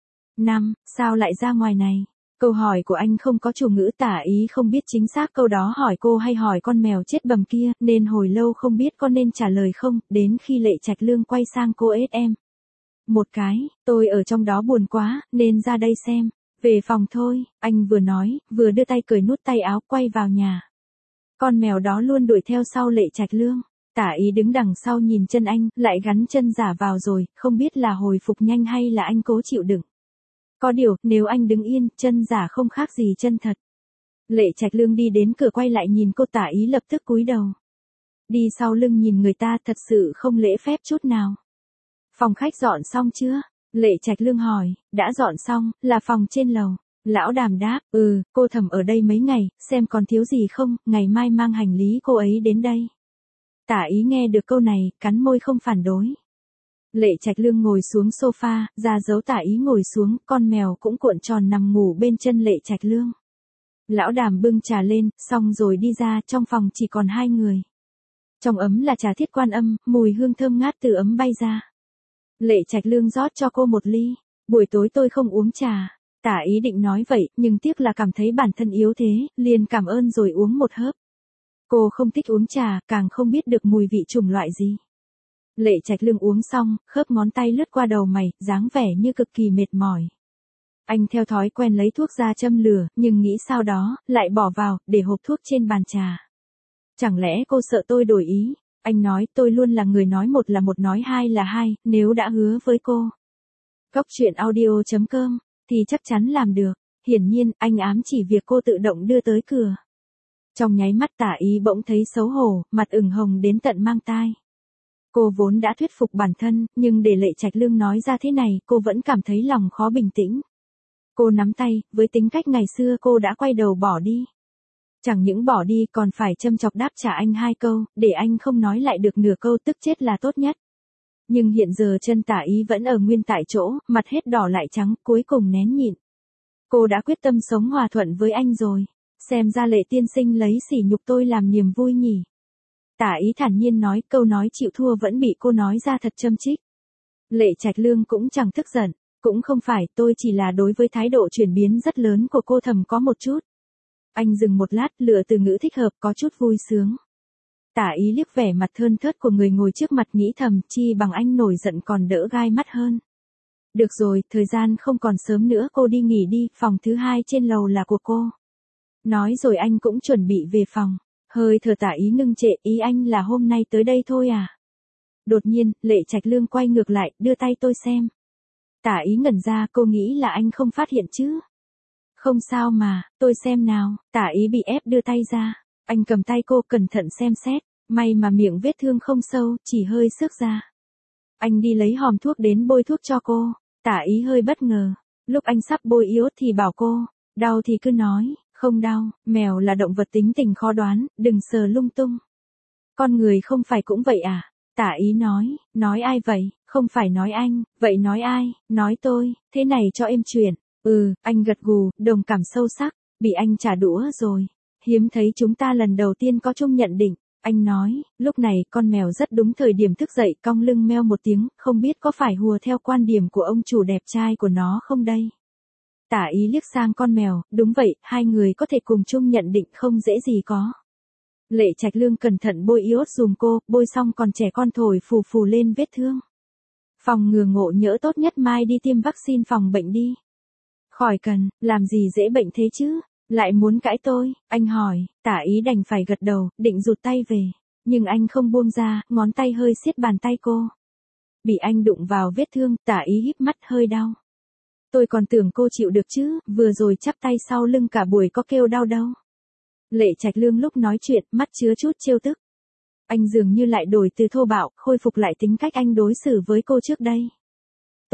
Năm, sao lại ra ngoài này? Câu hỏi của anh không có chủ ngữ, Tả Ý không biết chính xác câu đó hỏi cô hay hỏi con mèo chết bầm kia, nên hồi lâu không biết có nên trả lời không, đến khi Lệ Trạch Lương quay sang cô ết em. Một cái, tôi ở trong đó buồn quá, nên ra đây xem. Về phòng thôi, anh vừa nói, vừa đưa tay cởi nút tay áo, quay vào nhà. Con mèo đó luôn đuổi theo sau Lệ Trạch Lương. Tả Ý đứng đằng sau nhìn chân anh, lại gắn chân giả vào rồi, không biết là hồi phục nhanh hay là anh cố chịu đựng. Có điều, nếu anh đứng yên, chân giả không khác gì chân thật. Lệ Trạch Lương đi đến cửa quay lại nhìn cô, Tả Ý lập tức cúi đầu. Đi sau lưng nhìn người ta thật sự không lễ phép chút nào. Phòng khách dọn xong chưa? Lệ Trạch Lương hỏi, đã dọn xong, là phòng trên lầu. Lão Đàm đáp, ừ, cô Thẩm ở đây mấy ngày, xem còn thiếu gì không, ngày mai mang hành lý cô ấy đến đây. Tả Ý nghe được câu này, cắn môi không phản đối. Lệ Trạch Lương ngồi xuống sofa, ra dấu Tả Ý ngồi xuống, con mèo cũng cuộn tròn nằm ngủ bên chân Lệ Trạch Lương. Lão Đàm bưng trà lên, xong rồi đi ra, trong phòng chỉ còn hai người. Trong ấm là trà Thiết Quan Âm, mùi hương thơm ngát từ ấm bay ra. Lệ Trạch Lương rót cho cô một ly, buổi tối tôi không uống trà. Tả Ý định nói vậy, nhưng tiếc là cảm thấy bản thân yếu thế, liền cảm ơn rồi uống một hớp. Cô không thích uống trà, càng không biết được mùi vị chủng loại gì. Lệ Trạch Lương uống xong, khớp ngón tay lướt qua đầu mày, dáng vẻ như cực kỳ mệt mỏi. Anh theo thói quen lấy thuốc ra châm lửa, nhưng nghĩ sau đó, lại bỏ vào, để hộp thuốc trên bàn trà. Chẳng lẽ cô sợ tôi đổi ý? Anh nói, tôi luôn là người nói một là một nói hai là hai, nếu đã hứa với cô. Góc truyện audio chấm com thì chắc chắn làm được. Hiển nhiên, anh ám chỉ việc cô tự động đưa tới cửa. Trong nháy mắt Tả Ý bỗng thấy xấu hổ, mặt ửng hồng đến tận mang tai. Cô vốn đã thuyết phục bản thân, nhưng để Lệ Trạch Lương nói ra thế này, cô vẫn cảm thấy lòng khó bình tĩnh. Cô nắm tay, với tính cách ngày xưa cô đã quay đầu bỏ đi. Chẳng những bỏ đi còn phải châm chọc đáp trả anh hai câu, để anh không nói lại được nửa câu, tức chết là tốt nhất. Nhưng hiện giờ chân Tả Ý vẫn ở nguyên tại chỗ, mặt hết đỏ lại trắng, cuối cùng nén nhịn. Cô đã quyết tâm sống hòa thuận với anh rồi. Xem ra Lệ tiên sinh lấy sỉ nhục tôi làm niềm vui nhỉ. Tả Ý thản nhiên nói, câu nói chịu thua vẫn bị cô nói ra thật châm chích. Lệ Trạch Lương cũng chẳng tức giận, cũng không phải, tôi chỉ là đối với thái độ chuyển biến rất lớn của cô Thẩm có một chút. Anh dừng một lát, lựa từ ngữ thích hợp, có chút vui sướng. Tả Ý liếc vẻ mặt thơn thớt của người ngồi trước mặt, nghĩ thầm, chi bằng anh nổi giận còn đỡ gai mắt hơn. Được rồi, thời gian không còn sớm nữa, cô đi nghỉ đi, phòng thứ hai trên lầu là của cô. Nói rồi anh cũng chuẩn bị về phòng. Hơi thở Tả Ý ngưng trệ, ý anh là hôm nay tới đây thôi à? Đột nhiên, Lệ Trạch Lương quay ngược lại, đưa tay tôi xem. Tả Ý ngẩn ra, cô nghĩ là anh không phát hiện chứ? Không sao mà, tôi xem nào. Tả Ý bị ép đưa tay ra. Anh cầm tay cô cẩn thận xem xét, may mà miệng vết thương không sâu, chỉ hơi xước ra. Anh đi lấy hòm thuốc đến bôi thuốc cho cô. Tả Ý hơi bất ngờ. Lúc anh sắp bôi iốt thì bảo cô, đau thì cứ nói, không đau, mèo là động vật tính tình khó đoán, đừng sờ lung tung. Con người không phải cũng vậy à? Tả Ý nói, nói ai vậy? Không phải nói anh, vậy nói ai? Nói tôi, thế này cho em chuyện. Ừ, anh gật gù, đồng cảm sâu sắc, bị anh trả đũa rồi. Hiếm thấy chúng ta lần đầu tiên có chung nhận định. Anh nói, lúc này con mèo rất đúng thời điểm thức dậy, cong lưng meo một tiếng, không biết có phải hùa theo quan điểm của ông chủ đẹp trai của nó không đây? Tả Ý liếc sang con mèo, đúng vậy, hai người có thể cùng chung nhận định không dễ gì có. Lệ Trạch Lương cẩn thận bôi iốt dùm cô, bôi xong còn trẻ con thổi phù phù lên vết thương. Phòng ngừa ngộ nhỡ tốt nhất mai đi tiêm vaccine phòng bệnh đi. Khỏi cần, làm gì dễ bệnh thế chứ? Lại muốn cãi tôi, anh hỏi, Tả Ý đành phải gật đầu, định rụt tay về. Nhưng anh không buông ra, ngón tay hơi siết bàn tay cô. Bị anh đụng vào vết thương, Tả Ý híp mắt hơi đau. Tôi còn tưởng cô chịu được chứ, vừa rồi chắp tay sau lưng cả buổi có kêu đau đâu. Lệ Trạch Lương lúc nói chuyện, mắt chứa chút trêu tức. Anh dường như lại đổi từ thô bạo, khôi phục lại tính cách anh đối xử với cô trước đây.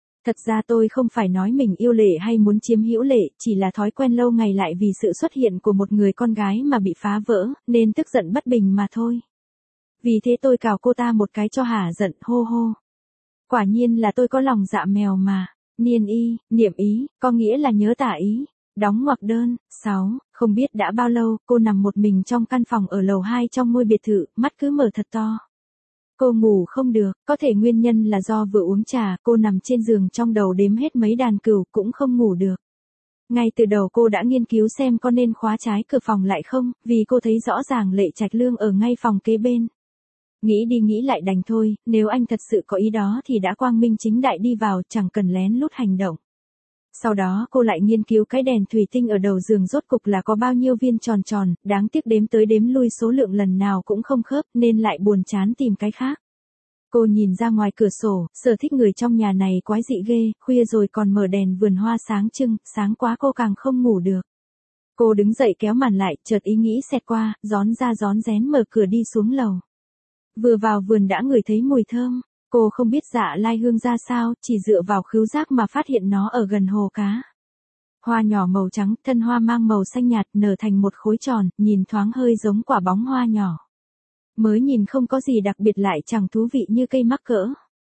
Thật ra tôi không phải nói mình yêu Lệ hay muốn chiếm hữu Lệ, chỉ là thói quen lâu ngày lại vì sự xuất hiện của một người con gái mà bị phá vỡ, nên tức giận bất bình mà thôi. Vì thế tôi cào cô ta một cái cho hả giận, hô hô. Quả nhiên là tôi có lòng dạ mèo mà. Niên y, niệm ý, có nghĩa là nhớ tả ý. Đóng ngoặc đơn. sáu. Không biết đã bao lâu, cô nằm một mình trong căn phòng ở lầu hai trong ngôi biệt thự, mắt cứ mở thật to. Cô ngủ không được, có thể nguyên nhân là do vừa uống trà, cô nằm trên giường trong đầu đếm hết mấy đàn cừu cũng không ngủ được. Ngay từ đầu cô đã nghiên cứu xem có nên khóa trái cửa phòng lại không, vì cô thấy rõ ràng Lệ Trạch Lương ở ngay phòng kế bên. Nghĩ đi nghĩ lại đành thôi, nếu anh thật sự có ý đó thì đã quang minh chính đại đi vào, chẳng cần lén lút hành động. Sau đó cô lại nghiên cứu cái đèn thủy tinh ở đầu giường rốt cục là có bao nhiêu viên tròn tròn, đáng tiếc đếm tới đếm lui số lượng lần nào cũng không khớp nên lại buồn chán tìm cái khác. Cô nhìn ra ngoài cửa sổ, sở thích người trong nhà này quái dị ghê, khuya rồi còn mở đèn vườn hoa sáng trưng, sáng quá cô càng không ngủ được. Cô đứng dậy kéo màn lại, chợt ý nghĩ xẹt qua, rón ra rón rén mở cửa đi xuống lầu. Vừa vào vườn đã ngửi thấy mùi thơm, cô không biết Dạ Lai Hương ra sao, chỉ dựa vào khứu giác mà phát hiện nó ở gần hồ cá. Hoa nhỏ màu trắng, thân hoa mang màu xanh nhạt, nở thành một khối tròn, nhìn thoáng hơi giống quả bóng hoa nhỏ. Mới nhìn không có gì đặc biệt lại chẳng thú vị như cây mắc cỡ.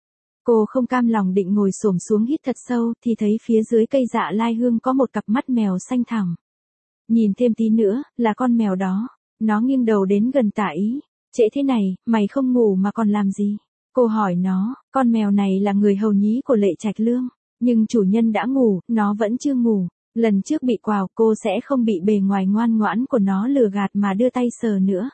Cô không cam lòng định ngồi xổm xuống hít thật sâu thì thấy phía dưới cây Dạ Lai Hương có một cặp mắt mèo xanh thẳm. Nhìn thêm tí nữa, là con mèo đó. Nó nghiêng đầu đến gần Tả Ý. Trễ thế này, mày không ngủ mà còn làm gì? Cô hỏi nó, con mèo này là người hầu nhí của Lệ Trạch Lương. Nhưng chủ nhân đã ngủ, nó vẫn chưa ngủ. Lần trước bị quào cô sẽ không bị bề ngoài ngoan ngoãn của nó lừa gạt mà đưa tay sờ nữa.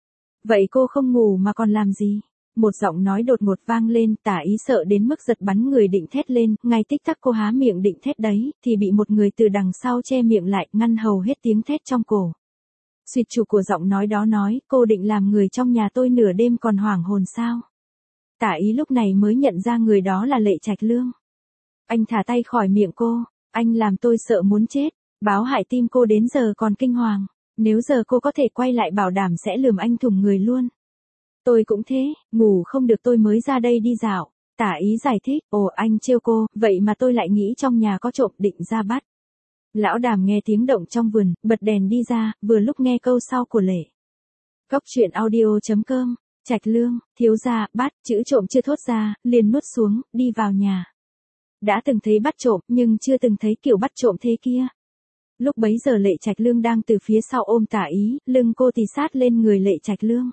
Vậy cô không ngủ mà còn làm gì? Một giọng nói đột ngột vang lên, Tả Ý sợ đến mức giật bắn người định thét lên, ngay tích tắc cô há miệng định thét đấy, thì bị một người từ đằng sau che miệng lại, ngăn hầu hết tiếng thét trong cổ. Suýt chủ của giọng nói đó nói, cô định làm người trong nhà tôi nửa đêm còn hoảng hồn sao? Tả Ý lúc này mới nhận ra người đó là Lệ Trạch Lương. Anh thả tay khỏi miệng cô, anh làm tôi sợ muốn chết, báo hại tim cô đến giờ còn kinh hoàng. Nếu giờ cô có thể quay lại bảo đảm sẽ lườm anh thủng người luôn. Tôi cũng thế, ngủ không được tôi mới ra đây đi dạo. Tả Ý giải thích, ồ anh trêu cô, vậy mà tôi lại nghĩ trong nhà có trộm định ra bắt. Lão Đàm nghe tiếng động trong vườn, bật đèn đi ra, vừa lúc nghe câu sau của Lệ. Cốc truyện audio chấm com, Trạch Lương, thiếu gia, bắt, chữ trộm chưa thốt ra, liền nuốt xuống, đi vào nhà. Đã từng thấy bắt trộm, nhưng chưa từng thấy kiểu bắt trộm thế kia. Lúc bấy giờ Lệ Trạch Lương đang từ phía sau ôm Tả Ý, lưng cô tì sát lên người Lệ Trạch Lương.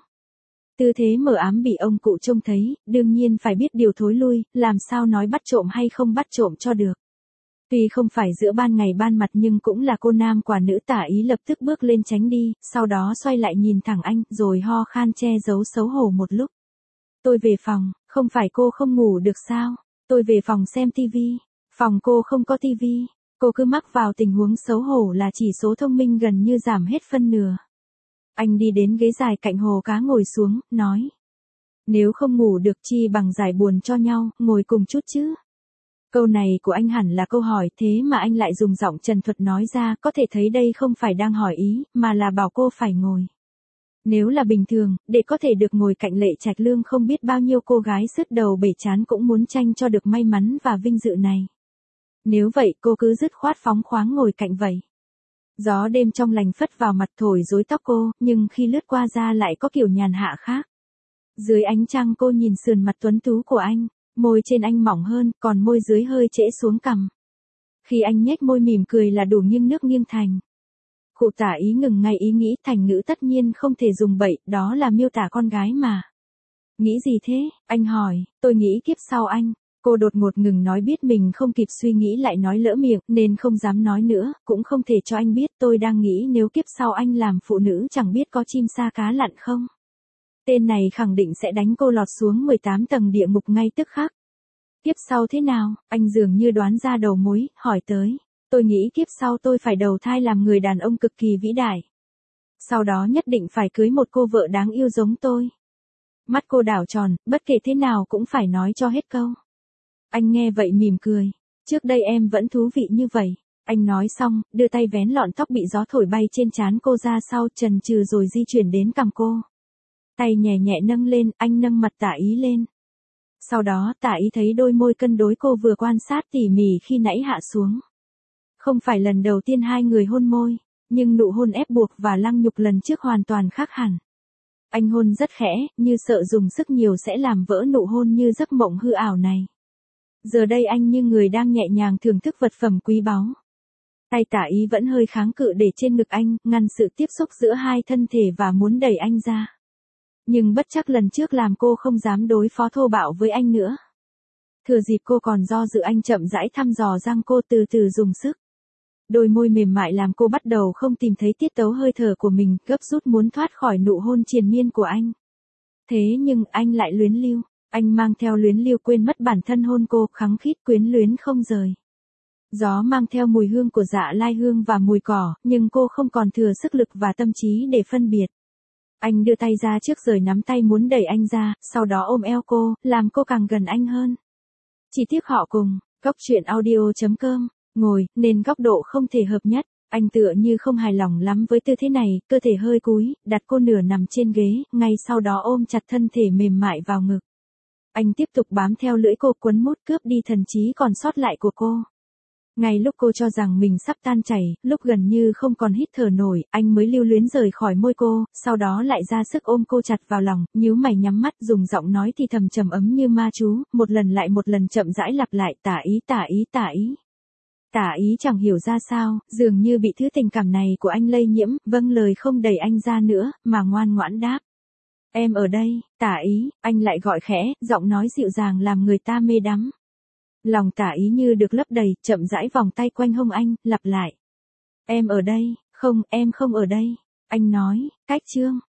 Tư thế mờ ám bị ông cụ trông thấy, đương nhiên phải biết điều thối lui, làm sao nói bắt trộm hay không bắt trộm cho được. Tuy không phải giữa ban ngày ban mặt nhưng cũng là cô nam quả nữ. Tả Ý lập tức bước lên tránh đi, sau đó xoay lại nhìn thẳng anh, rồi ho khan che giấu xấu hổ một lúc. Tôi về phòng, không phải cô không ngủ được sao? Tôi về phòng xem tivi. Phòng cô không có tivi. Cô cứ mắc vào tình huống xấu hổ là chỉ số thông minh gần như giảm hết phân nửa. Anh đi đến ghế dài cạnh hồ cá ngồi xuống, nói. Nếu không ngủ được chi bằng giải buồn cho nhau, ngồi cùng chút chứ. Câu này của anh hẳn là câu hỏi, thế mà anh lại dùng giọng trần thuật nói ra, có thể thấy đây không phải đang hỏi ý, mà là bảo cô phải ngồi. Nếu là bình thường, để có thể được ngồi cạnh Lệ Trạch Lương không biết bao nhiêu cô gái sứt đầu bể chán cũng muốn tranh cho được may mắn và vinh dự này. Nếu vậy cô cứ dứt khoát phóng khoáng ngồi cạnh vậy. Gió đêm trong lành phất vào mặt thổi rối tóc cô, nhưng khi lướt qua da lại có kiểu nhàn hạ khác. Dưới ánh trăng cô nhìn sườn mặt tuấn tú của anh, môi trên anh mỏng hơn, còn môi dưới hơi trễ xuống cằm. Khi anh nhếch môi mỉm cười là đủ nghiêng nước nghiêng thành. Cụ Tả Ý ngừng ngay ý nghĩ, thành ngữ tất nhiên không thể dùng bậy, đó là miêu tả con gái mà. Nghĩ gì thế? Anh hỏi, tôi nghĩ kiếp sau anh. Cô đột ngột ngừng nói, biết mình không kịp suy nghĩ lại nói lỡ miệng, nên không dám nói nữa, cũng không thể cho anh biết. Tôi đang nghĩ nếu kiếp sau anh làm phụ nữ chẳng biết có chim sa cá lặn không. Tên này khẳng định sẽ đánh cô lọt xuống mười tám tầng địa ngục ngay tức khắc. Kiếp sau thế nào? Anh dường như đoán ra đầu mối, hỏi tới. Tôi nghĩ kiếp sau tôi phải đầu thai làm người đàn ông cực kỳ vĩ đại. Sau đó nhất định phải cưới một cô vợ đáng yêu giống tôi. Mắt cô đảo tròn, bất kể thế nào cũng phải nói cho hết câu. Anh nghe vậy mỉm cười. Trước đây em vẫn thú vị như vậy. Anh nói xong, đưa tay vén lọn tóc bị gió thổi bay trên trán cô ra sau, chần chừ rồi di chuyển đến cằm cô. Tay nhẹ nhẹ nâng lên, anh nâng mặt Tả Ý lên. Sau đó tả ý thấy đôi môi cân đối cô vừa quan sát tỉ mỉ khi nãy hạ xuống. Không phải lần đầu tiên hai người hôn môi, nhưng nụ hôn ép buộc và lăng nhục lần trước hoàn toàn khác hẳn. Anh hôn rất khẽ, như sợ dùng sức nhiều sẽ làm vỡ nụ hôn như giấc mộng hư ảo này. Giờ đây anh như người đang nhẹ nhàng thưởng thức vật phẩm quý báu. Tay tả ý vẫn hơi kháng cự để trên ngực anh, ngăn sự tiếp xúc giữa hai thân thể và muốn đẩy anh ra. Nhưng bất chắc lần trước làm cô không dám đối phó thô bạo với anh nữa. Thừa dịp cô còn do dự anh chậm rãi thăm dò răng cô từ từ dùng sức. Đôi môi mềm mại làm cô bắt đầu không tìm thấy tiết tấu hơi thở của mình, gấp rút muốn thoát khỏi nụ hôn triền miên của anh. Thế nhưng anh lại luyến lưu, anh mang theo luyến lưu quên mất bản thân hôn cô, khăng khít quyến luyến không rời. Gió mang theo mùi hương của dạ lai hương và mùi cỏ, nhưng cô không còn thừa sức lực và tâm trí để phân biệt. Anh đưa tay ra trước rồi nắm tay muốn đẩy anh ra, sau đó ôm eo cô, làm cô càng gần anh hơn. Chỉ tiếc họ cùng, góc truyện audio chấm com, ngồi, nên góc độ không thể hợp nhất. Anh tựa như không hài lòng lắm với tư thế này, cơ thể hơi cúi, đặt cô nửa nằm trên ghế, ngay sau đó ôm chặt thân thể mềm mại vào ngực. Anh tiếp tục bám theo lưỡi cô quấn mút cướp đi thần trí còn sót lại của cô. Ngay lúc cô cho rằng mình sắp tan chảy, lúc gần như không còn hít thở nổi, anh mới lưu luyến rời khỏi môi cô, sau đó lại ra sức ôm cô chặt vào lòng, nhíu mày nhắm mắt dùng giọng nói thì thầm trầm ấm như ma chú, một lần lại một lần chậm rãi lặp lại tả ý tả ý tả ý. Tả ý chẳng hiểu ra sao, dường như bị thứ tình cảm này của anh lây nhiễm, vâng lời không đẩy anh ra nữa, mà ngoan ngoãn đáp. Em ở đây, tả ý, anh lại gọi khẽ, giọng nói dịu dàng làm người ta mê đắm. Lòng tả ý như được lấp đầy, chậm rãi vòng tay quanh hông anh, lặp lại. Em ở đây, không, em không ở đây. Anh nói, cách chương.